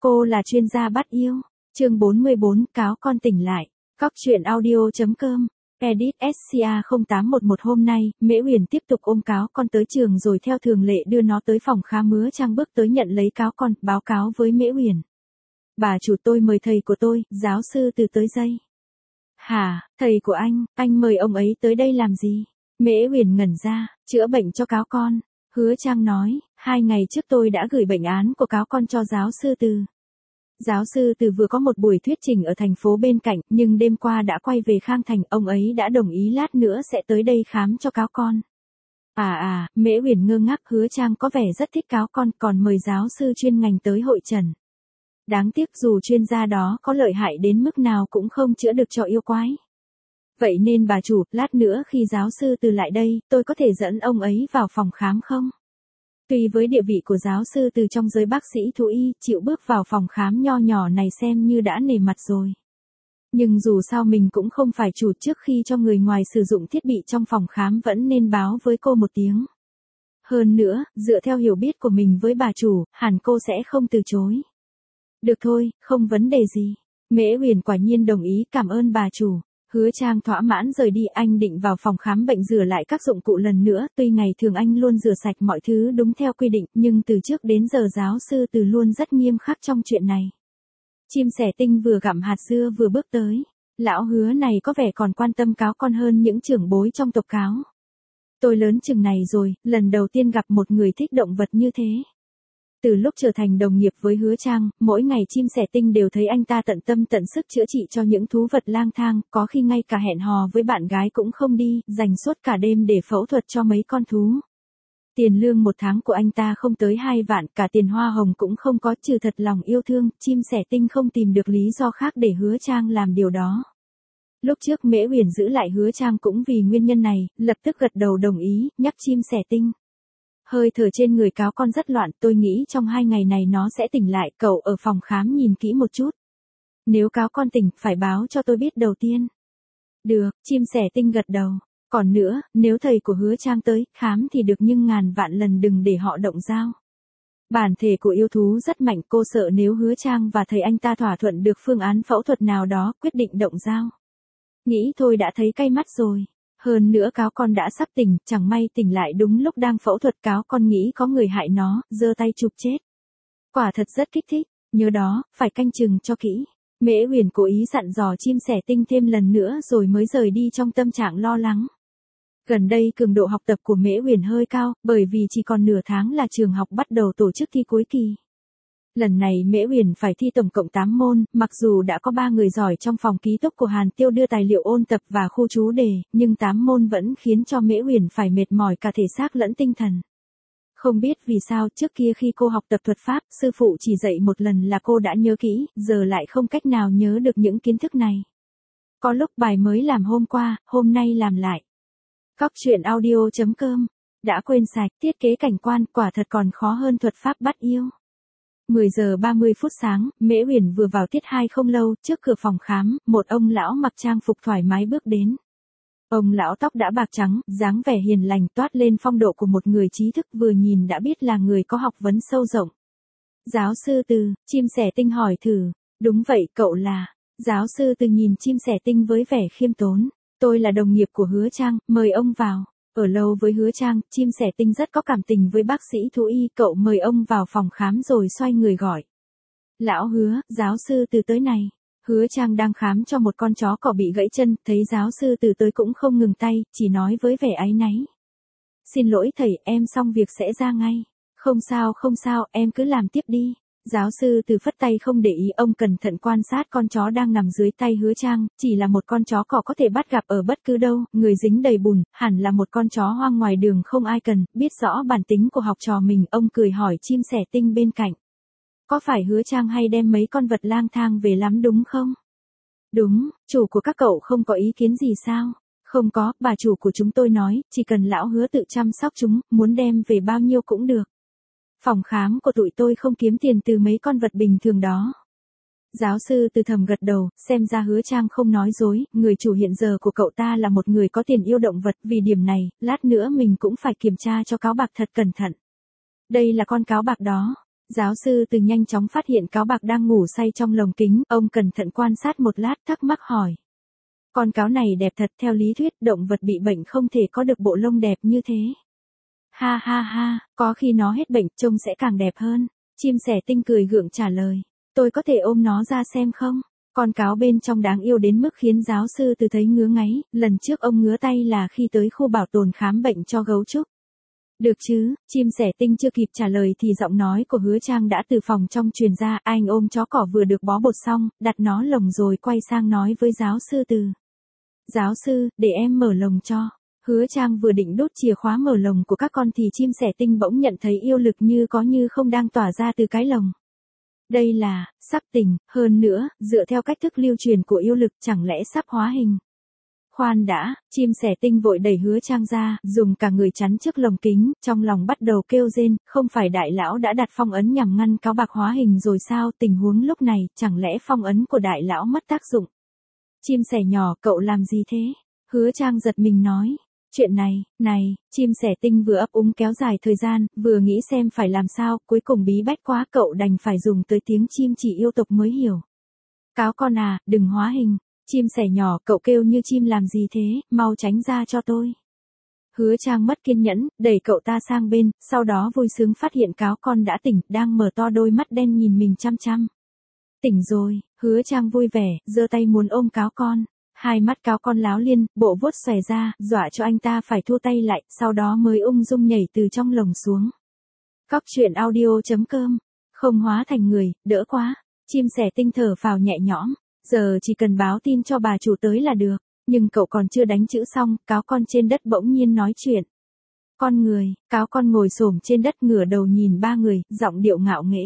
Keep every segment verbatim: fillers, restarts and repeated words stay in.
Cô là chuyên gia bắt yêu. Chương bốn mươi bốn, cáo con tỉnh lại. Cóc truyện audio.com. Edit ét xê a không tám một một. Hôm nay, Mễ Uyển tiếp tục ôm cáo con tới trường rồi theo thường lệ đưa nó tới phòng khám. Hứa Trang bước tới nhận lấy cáo con, báo cáo với Mễ Uyển. Bà chủ, tôi mời thầy của tôi, giáo sư Từ tới đây. Hả, thầy của anh, anh mời ông ấy tới đây làm gì? Mễ Uyển ngẩn ra, chữa bệnh cho cáo con. Hứa Trang nói, hai ngày trước tôi đã gửi bệnh án của cáo con cho giáo sư Từ. Giáo sư Từ vừa có một buổi thuyết trình ở thành phố bên cạnh, nhưng đêm qua đã quay về Khang Thành, ông ấy đã đồng ý lát nữa sẽ tới đây khám cho cáo con. À à, Mễ Uyển ngơ ngác. Hứa Trang có vẻ rất thích cáo con, còn mời giáo sư chuyên ngành tới hội trần. Đáng tiếc dù chuyên gia đó có lợi hại đến mức nào cũng không chữa được cho yêu quái. Vậy nên bà chủ, lát nữa khi giáo sư Từ lại đây, tôi có thể dẫn ông ấy vào phòng khám không? Tuy với địa vị của giáo sư Từ trong giới bác sĩ thú y, chịu bước vào phòng khám nho nhỏ này xem như đã nể mặt rồi. Nhưng dù sao mình cũng không phải chủ, trước khi cho người ngoài sử dụng thiết bị trong phòng khám vẫn nên báo với cô một tiếng. Hơn nữa, dựa theo hiểu biết của mình với bà chủ, hẳn cô sẽ không từ chối. Được thôi, không vấn đề gì. Mễ Uyển quả nhiên đồng ý, cảm ơn bà chủ. Hứa Trang thỏa mãn rời đi. Anh định vào phòng khám bệnh rửa lại các dụng cụ lần nữa, tuy ngày thường anh luôn rửa sạch mọi thứ đúng theo quy định, nhưng từ trước đến giờ giáo sư Từ luôn rất nghiêm khắc trong chuyện này. Chim sẻ tinh vừa gặm hạt dưa vừa bước tới. Lão Hứa này có vẻ còn quan tâm cáo con hơn những trưởng bối trong tộc cáo. Tôi lớn chừng này rồi, lần đầu tiên gặp một người thích động vật như thế. Từ lúc trở thành đồng nghiệp với Hứa Trang, mỗi ngày chim sẻ tinh đều thấy anh ta tận tâm tận sức chữa trị cho những thú vật lang thang, có khi ngay cả hẹn hò với bạn gái cũng không đi, dành suốt cả đêm để phẫu thuật cho mấy con thú. Tiền lương một tháng của anh ta không tới hai vạn, cả tiền hoa hồng cũng không có, trừ thật lòng yêu thương, chim sẻ tinh không tìm được lý do khác để Hứa Trang làm điều đó. Lúc trước Mễ Uyển giữ lại Hứa Trang cũng vì nguyên nhân này, lập tức gật đầu đồng ý, nhắc chim sẻ tinh. Hơi thở trên người cáo con rất loạn, tôi nghĩ trong hai ngày này nó sẽ tỉnh lại, cậu ở phòng khám nhìn kỹ một chút. Nếu cáo con tỉnh, phải báo cho tôi biết đầu tiên. Được, chim sẻ tinh gật đầu. Còn nữa, nếu thầy của Hứa Trang tới, khám thì được nhưng ngàn vạn lần đừng để họ động dao. Bản thể của yêu thú rất mạnh, cô sợ nếu Hứa Trang và thầy anh ta thỏa thuận được phương án phẫu thuật nào đó, quyết định động dao. Nghĩ thôi đã thấy cay mắt rồi. Hơn nữa cáo con đã sắp tỉnh, chẳng may tỉnh lại đúng lúc đang phẫu thuật, cáo con nghĩ có người hại nó, giơ tay chụp chết. Quả thật rất kích thích, nhớ đó, phải canh chừng cho kỹ. Mễ Uyển cố ý dặn dò chim sẻ tinh thêm lần nữa rồi mới rời đi trong tâm trạng lo lắng. Gần đây cường độ học tập của Mễ Uyển hơi cao, bởi vì chỉ còn nửa tháng là trường học bắt đầu tổ chức thi cuối kỳ. Lần này Mễ Uyển phải thi tổng cộng tám môn, mặc dù đã có ba người giỏi trong phòng ký túc của Hàn Tiêu đưa tài liệu ôn tập và khu chú đề, nhưng tám môn vẫn khiến cho Mễ Uyển phải mệt mỏi cả thể xác lẫn tinh thần. Không biết vì sao trước kia khi cô học tập thuật pháp, sư phụ chỉ dạy một lần là cô đã nhớ kỹ, giờ lại không cách nào nhớ được những kiến thức này. Có lúc bài mới làm hôm qua, hôm nay làm lại. Cóc truyện audio.com. Đã quên sạch, thiết kế cảnh quan quả thật còn khó hơn thuật pháp bắt yêu. mười giờ ba mươi phút sáng, Mễ Uyển vừa vào tiết hai không lâu, trước cửa phòng khám, một ông lão mặc trang phục thoải mái bước đến. Ông lão tóc đã bạc trắng, dáng vẻ hiền lành toát lên phong độ của một người trí thức, vừa nhìn đã biết là người có học vấn sâu rộng. Giáo sư Từ, chim sẻ tinh hỏi thử. Đúng vậy, cậu là. Giáo sư Từ nhìn chim sẻ tinh với vẻ khiêm tốn. Tôi là đồng nghiệp của Hứa Trang, mời ông vào. Ở lâu với Hứa Trang, chim sẻ tinh rất có cảm tình với bác sĩ thú y, cậu mời ông vào phòng khám rồi xoay người gọi. Lão Hứa, giáo sư Từ tới này. Hứa Trang đang khám cho một con chó cỏ bị gãy chân, thấy giáo sư Từ tới cũng không ngừng tay, chỉ nói với vẻ áy náy. Xin lỗi thầy, em xong việc sẽ ra ngay. Không sao không sao, em cứ làm tiếp đi. Giáo sư Từ phất tay không để ý, ông cẩn thận quan sát con chó đang nằm dưới tay Hứa Trang, chỉ là một con chó cỏ có thể bắt gặp ở bất cứ đâu, người dính đầy bùn, hẳn là một con chó hoang ngoài đường không ai cần, biết rõ bản tính của học trò mình, ông cười hỏi chim sẻ tinh bên cạnh. Có phải Hứa Trang hay đem mấy con vật lang thang về lắm đúng không? Đúng, chủ của các cậu không có ý kiến gì sao? Không có, bà chủ của chúng tôi nói, chỉ cần lão Hứa tự chăm sóc chúng, muốn đem về bao nhiêu cũng được. Phòng khám của tụi tôi không kiếm tiền từ mấy con vật bình thường đó. Giáo sư Từ thầm gật đầu, xem ra Hứa Trang không nói dối, người chủ hiện giờ của cậu ta là một người có tiền yêu động vật, vì điểm này, lát nữa mình cũng phải kiểm tra cho cáo bạc thật cẩn thận. Đây là con cáo bạc đó. Giáo sư Từ nhanh chóng phát hiện cáo bạc đang ngủ say trong lồng kính, ông cẩn thận quan sát một lát thắc mắc hỏi. Con cáo này đẹp thật, theo lý thuyết động vật bị bệnh không thể có được bộ lông đẹp như thế. Ha ha ha, có khi nó hết bệnh trông sẽ càng đẹp hơn. Chim sẻ tinh cười gượng trả lời. Tôi có thể ôm nó ra xem không? Con cáo bên trong đáng yêu đến mức khiến giáo sư Từ thấy ngứa ngáy, lần trước ông ngứa tay là khi tới khu bảo tồn khám bệnh cho gấu trúc. Được chứ, chim sẻ tinh chưa kịp trả lời thì giọng nói của Hứa Trang đã từ phòng trong truyền ra, anh ôm chó cỏ vừa được bó bột xong, đặt nó lồng rồi quay sang nói với giáo sư Từ. Giáo sư, để em mở lồng cho. Hứa Trang vừa định đốt chìa khóa mở lồng của các con thì chim sẻ tinh bỗng nhận thấy yêu lực như có như không đang tỏa ra từ cái lồng. Đây là, sắp tỉnh, hơn nữa, dựa theo cách thức lưu truyền của yêu lực chẳng lẽ sắp hóa hình. Khoan đã, chim sẻ tinh vội đẩy Hứa Trang ra, dùng cả người chắn trước lồng kính, trong lòng bắt đầu kêu rên, không phải đại lão đã đặt phong ấn nhằm ngăn cáo bạc hóa hình rồi sao, tình huống lúc này, chẳng lẽ phong ấn của đại lão mất tác dụng. Chim sẻ nhỏ, cậu làm gì thế? Hứa Trang giật mình nói. Chuyện này, này, chim sẻ tinh vừa ấp úng kéo dài thời gian, vừa nghĩ xem phải làm sao, cuối cùng bí bách quá cậu đành phải dùng tới tiếng chim chỉ yêu tộc mới hiểu. Cáo con à, đừng hóa hình. Chim sẻ nhỏ, cậu kêu như chim làm gì thế, mau tránh ra cho tôi. Hứa Trang mất kiên nhẫn, đẩy cậu ta sang bên, sau đó vui sướng phát hiện cáo con đã tỉnh, đang mở to đôi mắt đen nhìn mình chăm chăm. Tỉnh rồi, Hứa Trang vui vẻ, giơ tay muốn ôm cáo con. Hai mắt cáo con láo liên, bộ vuốt xòe ra, dọa cho anh ta phải thua tay lại, sau đó mới ung dung nhảy từ trong lồng xuống. Cóc truyện audio chấm com, không hóa thành người, đỡ quá. Chim sẻ tinh thở phào nhẹ nhõm, giờ chỉ cần báo tin cho bà chủ tới là được. Nhưng cậu còn chưa đánh chữ xong, cáo con trên đất bỗng nhiên nói chuyện. Con người, cáo con ngồi xổm trên đất ngửa đầu nhìn ba người, giọng điệu ngạo nghễ.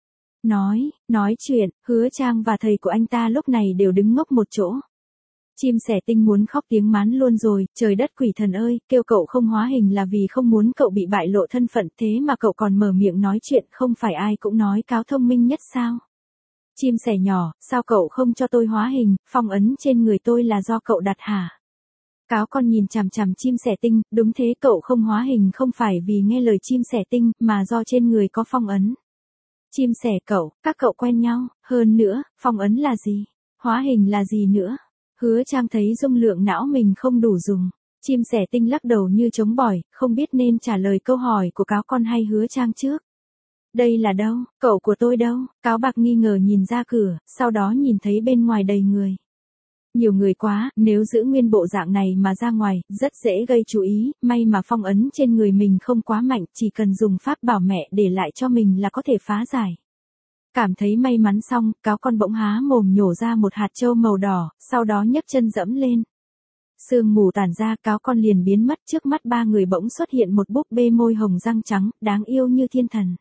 Nói, nói chuyện, Hứa Trang và thầy của anh ta lúc này đều đứng ngốc một chỗ. Chim sẻ tinh muốn khóc tiếng mán luôn rồi, trời đất quỷ thần ơi, kêu cậu không hóa hình là vì không muốn cậu bị bại lộ thân phận, thế mà cậu còn mở miệng nói chuyện, không phải ai cũng nói cáo thông minh nhất sao? Chim sẻ nhỏ, sao cậu không cho tôi hóa hình, phong ấn trên người tôi là do cậu đặt hả? Cáo con nhìn chằm chằm chim sẻ tinh, đúng thế, cậu không hóa hình không phải vì nghe lời chim sẻ tinh, mà do trên người có phong ấn. Chim sẻ cậu, các cậu quen nhau, hơn nữa, phong ấn là gì? Hóa hình là gì nữa? Hứa Trang thấy dung lượng não mình không đủ dùng. Chim sẻ tinh lắc đầu như trống bỏi, không biết nên trả lời câu hỏi của cáo con hay Hứa Trang trước. Đây là đâu, cậu của tôi đâu? Cáo bạc nghi ngờ nhìn ra cửa, sau đó nhìn thấy bên ngoài đầy người. Nhiều người quá, nếu giữ nguyên bộ dạng này mà ra ngoài, rất dễ gây chú ý, may mà phong ấn trên người mình không quá mạnh, chỉ cần dùng pháp bảo mẹ để lại cho mình là có thể phá giải. Cảm thấy may mắn xong, cáo con bỗng há mồm nhổ ra một hạt trâu màu đỏ, sau đó nhấc chân dẫm lên. Sương mù tản ra, cáo con liền biến mất, trước mắt ba người bỗng xuất hiện một búp bê môi hồng răng trắng, đáng yêu như thiên thần.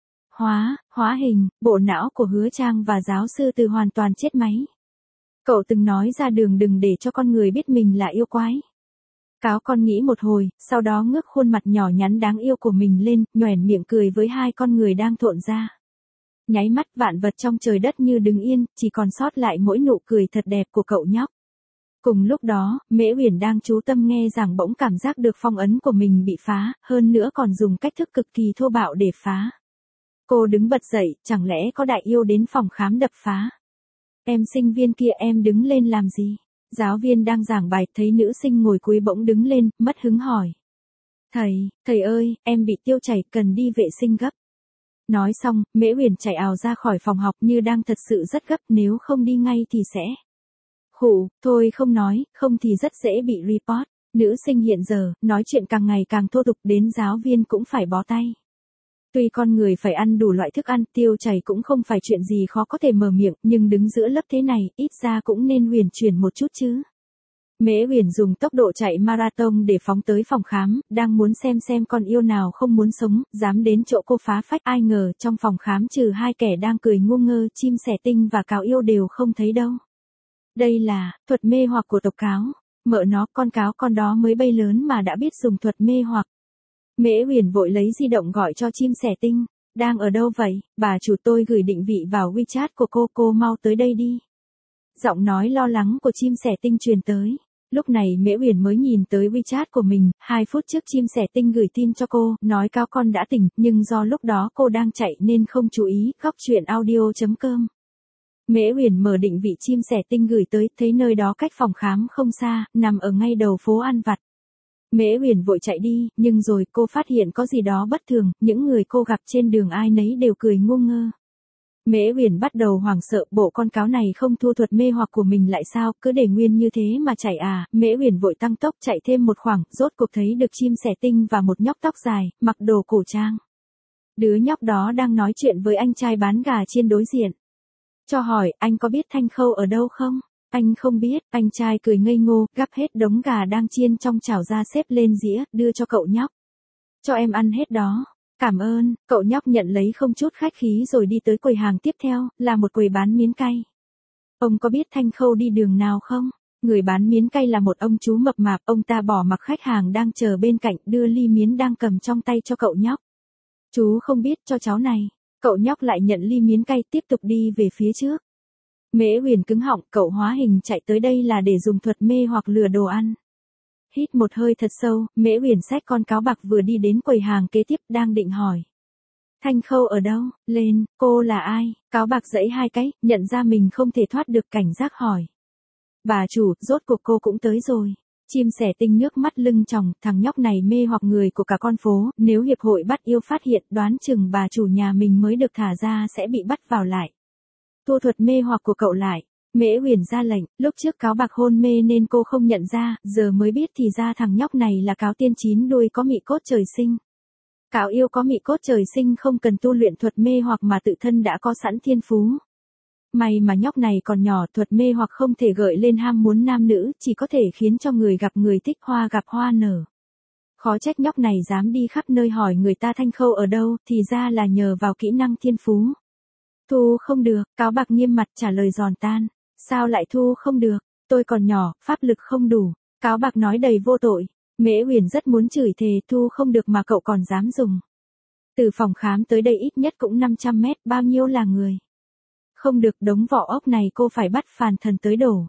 Hóa, hóa hình, bộ não của Hứa Trang và giáo sư Từ hoàn toàn chết máy. Cậu từng nói ra đường đừng để cho con người biết mình là yêu quái. Cáo con nghĩ một hồi, sau đó ngước khuôn mặt nhỏ nhắn đáng yêu của mình lên, nhoẻn miệng cười với hai con người đang thộn ra. Nháy mắt vạn vật trong trời đất như đứng yên, chỉ còn sót lại mỗi nụ cười thật đẹp của cậu nhóc. Cùng lúc đó, Mễ Uyển đang chú tâm nghe giảng bỗng cảm giác được phong ấn của mình bị phá, hơn nữa còn dùng cách thức cực kỳ thô bạo để phá. Cô đứng bật dậy, chẳng lẽ có đại yêu đến phòng khám đập phá? Em sinh viên kia em đứng lên làm gì? Giáo viên đang giảng bài, thấy nữ sinh ngồi cuối bỗng đứng lên, mất hứng hỏi. Thầy, thầy ơi, em bị tiêu chảy, cần đi vệ sinh gấp. Nói xong, Mễ Uyển chạy ào ra khỏi phòng học như đang thật sự rất gấp, nếu không đi ngay thì sẽ. Khụ, thôi không nói, không thì rất dễ bị report. Nữ sinh hiện giờ, nói chuyện càng ngày càng thô tục, đến giáo viên cũng phải bó tay. Tuy con người phải ăn đủ loại thức ăn, tiêu chảy cũng không phải chuyện gì khó có thể mở miệng, nhưng đứng giữa lớp thế này, ít ra cũng nên huyền chuyển một chút chứ. Mễ Uyển dùng tốc độ chạy marathon để phóng tới phòng khám, đang muốn xem xem con yêu nào không muốn sống, dám đến chỗ cô phá phách, ai ngờ trong phòng khám trừ hai kẻ đang cười ngu ngơ, chim sẻ tinh và cáo yêu đều không thấy đâu. Đây là thuật mê hoặc của tộc cáo. Mợ nó, con cáo con đó mới bay lớn mà đã biết dùng thuật mê hoặc. Mễ Uyển vội lấy di động gọi cho chim sẻ tinh. Đang ở đâu vậy? Bà chủ, tôi gửi định vị vào WeChat của cô, cô mau tới đây đi. Giọng nói lo lắng của chim sẻ tinh truyền tới. Lúc này Mễ Uyển mới nhìn tới WeChat của mình, hai phút trước chim sẻ tinh gửi tin cho cô, nói cáo con đã tỉnh, nhưng do lúc đó cô đang chạy nên không chú ý, góc truyện audio.com. Mễ Uyển mở định vị chim sẻ tinh gửi tới, thấy nơi đó cách phòng khám không xa, nằm ở ngay đầu phố ăn vặt. Mễ Uyển vội chạy đi, nhưng rồi cô phát hiện có gì đó bất thường, những người cô gặp trên đường ai nấy đều cười ngu ngơ. Mễ Uyển bắt đầu hoảng sợ, bộ con cáo này không thua thuật mê hoặc của mình lại sao, cứ để nguyên như thế mà chạy à. Mễ Uyển vội tăng tốc chạy thêm một khoảng, rốt cuộc thấy được chim sẻ tinh và một nhóc tóc dài, mặc đồ cổ trang. Đứa nhóc đó đang nói chuyện với anh trai bán gà chiên đối diện. Cho hỏi, anh có biết Thanh Khâu ở đâu không? Anh không biết, anh trai cười ngây ngô, gắp hết đống gà đang chiên trong chảo ra xếp lên dĩa, đưa cho cậu nhóc. Cho em ăn hết đó. Cảm ơn, cậu nhóc nhận lấy không chút khách khí rồi đi tới quầy hàng tiếp theo, là một quầy bán miến cay. Ông có biết Thanh Khâu đi đường nào không? Người bán miến cay là một ông chú mập mạp, ông ta bỏ mặc khách hàng đang chờ bên cạnh, đưa ly miến đang cầm trong tay cho cậu nhóc. Chú không biết, cho cháu này. Cậu nhóc lại nhận ly miến cay, tiếp tục đi về phía trước. Mễ Uyển cứng họng, cậu hóa hình chạy tới đây là để dùng thuật mê hoặc lừa đồ ăn. Hít một hơi thật sâu, Mễ Uyển xách con cáo bạc vừa đi đến quầy hàng kế tiếp, đang định hỏi. Thanh Khâu ở đâu? Lên, cô là ai? Cáo bạc giãy hai cái, nhận ra mình không thể thoát được, cảnh giác hỏi. Bà chủ, rốt cuộc cô cũng tới rồi. Chim sẻ tinh nước mắt lưng tròng, thằng nhóc này mê hoặc người của cả con phố, nếu hiệp hội bắt yêu phát hiện, đoán chừng bà chủ nhà mình mới được thả ra sẽ bị bắt vào lại. Thua thuật mê hoặc của cậu lại. Mễ Uyển ra lệnh, lúc trước cáo bạc hôn mê nên cô không nhận ra, giờ mới biết thì ra thằng nhóc này là cáo tiên chín đuôi có mị cốt trời sinh. Cáo yêu có mị cốt trời sinh không cần tu luyện thuật mê hoặc mà tự thân đã có sẵn thiên phú. May mà nhóc này còn nhỏ, thuật mê hoặc không thể gợi lên ham muốn nam nữ, chỉ có thể khiến cho người gặp người thích, hoa gặp hoa nở. Khó trách nhóc này dám đi khắp nơi hỏi người ta Thanh Khâu ở đâu, thì ra là nhờ vào kỹ năng thiên phú. Thu không được, cáo bạc nghiêm mặt trả lời giòn tan. Sao lại thu không được, tôi còn nhỏ, pháp lực không đủ. Cáo bạc nói đầy vô tội. Mễ Uyển rất muốn chửi thề, thu không được mà cậu còn dám dùng. Từ phòng khám tới đây ít nhất cũng năm trăm mét, bao nhiêu là người. Không được, đống vỏ ốc này cô phải bắt Phàn Thần tới đổ.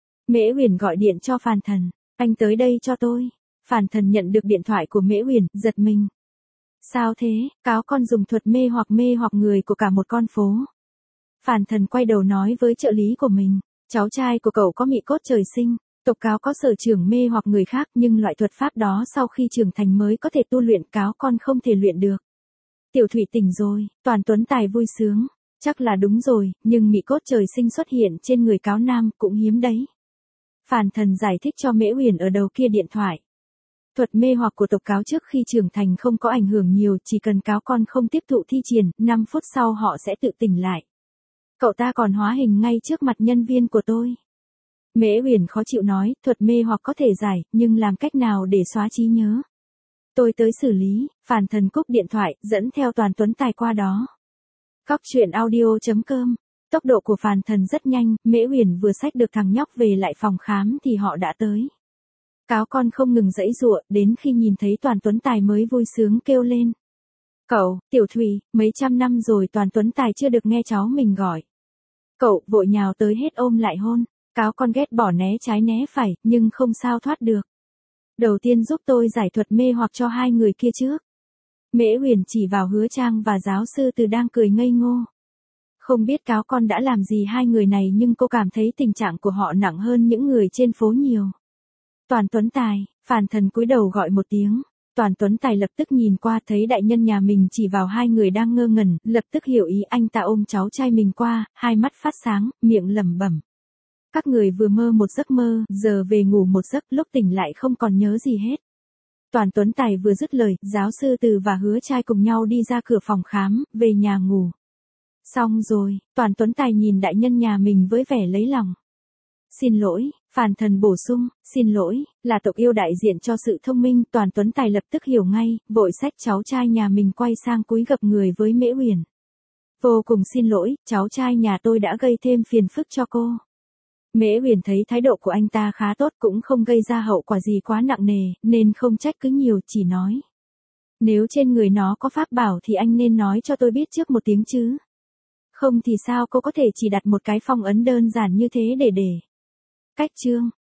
Mễ Uyển gọi điện cho Phàn Thần, anh tới đây cho tôi. Phàn Thần nhận được điện thoại của Mễ Uyển, giật mình. Sao thế, cáo con dùng thuật mê hoặc mê hoặc người của cả một con phố. Phàn Thần quay đầu nói với trợ lý của mình, cháu trai của cậu có mị cốt trời sinh, tộc cáo có sở trường mê hoặc người khác, nhưng loại thuật pháp đó sau khi trưởng thành mới có thể tu luyện, cáo con không thể luyện được. Tiểu Thủy tỉnh rồi, Toàn Tuấn Tài vui sướng, chắc là đúng rồi, nhưng mị cốt trời sinh xuất hiện trên người cáo nam cũng hiếm đấy. Phàn Thần giải thích cho Mễ Uyển ở đầu kia điện thoại. Thuật mê hoặc của tộc cáo trước khi trưởng thành không có ảnh hưởng nhiều, chỉ cần cáo con không tiếp thụ thi triển, năm phút sau họ sẽ tự tỉnh lại. Cậu ta còn hóa hình ngay trước mặt nhân viên của tôi. Mễ Uyển khó chịu nói, thuật mê hoặc có thể giải, nhưng làm cách nào để xóa trí nhớ? Tôi tới xử lý. Phàn Thần cúp điện thoại, dẫn theo Toàn Tuấn Tài qua đó. Góc truyện audio.com. Tốc độ của Phàn Thần rất nhanh, Mễ Uyển vừa xách được thằng nhóc về lại phòng khám thì họ đã tới. Cáo con không ngừng giãy giụa, đến khi nhìn thấy Toàn Tuấn Tài mới vui sướng kêu lên. Cậu, Tiểu Thùy, mấy trăm năm rồi Toàn Tuấn Tài chưa được nghe cháu mình gọi. Cậu vội nhào tới hết ôm lại hôn. Cáo con ghét bỏ né trái né phải, nhưng không sao thoát được. Đầu tiên giúp tôi giải thuật mê hoặc cho hai người kia trước. Mễ Uyển chỉ vào Hứa Trang và giáo sư Từ đang cười ngây ngô. Không biết cáo con đã làm gì hai người này, nhưng cô cảm thấy tình trạng của họ nặng hơn những người trên phố nhiều. Toàn Tuấn Tài, Phàn Thần cúi đầu gọi một tiếng. Toàn Tuấn Tài lập tức nhìn qua, thấy đại nhân nhà mình chỉ vào hai người đang ngơ ngẩn, lập tức hiểu ý, anh ta ôm cháu trai mình qua, hai mắt phát sáng, miệng lẩm bẩm. Các người vừa mơ một giấc mơ, giờ về ngủ một giấc, lúc tỉnh lại không còn nhớ gì hết. Toàn Tuấn Tài vừa dứt lời, giáo sư Từ và Hứa Trai cùng nhau đi ra cửa phòng khám, về nhà ngủ. Xong rồi, Toàn Tuấn Tài nhìn đại nhân nhà mình với vẻ lấy lòng. Xin lỗi, Phàn Thần bổ sung, xin lỗi, là tộc yêu đại diện cho sự thông minh. Toàn Tuấn Tài lập tức hiểu ngay, vội xách cháu trai nhà mình quay sang cúi gập người với Mễ Uyển. Vô cùng xin lỗi, cháu trai nhà tôi đã gây thêm phiền phức cho cô. Mễ Uyển thấy thái độ của anh ta khá tốt, cũng không gây ra hậu quả gì quá nặng nề, nên không trách cứ nhiều, chỉ nói. Nếu trên người nó có pháp bảo thì anh nên nói cho tôi biết trước một tiếng chứ. Không thì sao cô có thể chỉ đặt một cái phong ấn đơn giản như thế để để. Cách chương.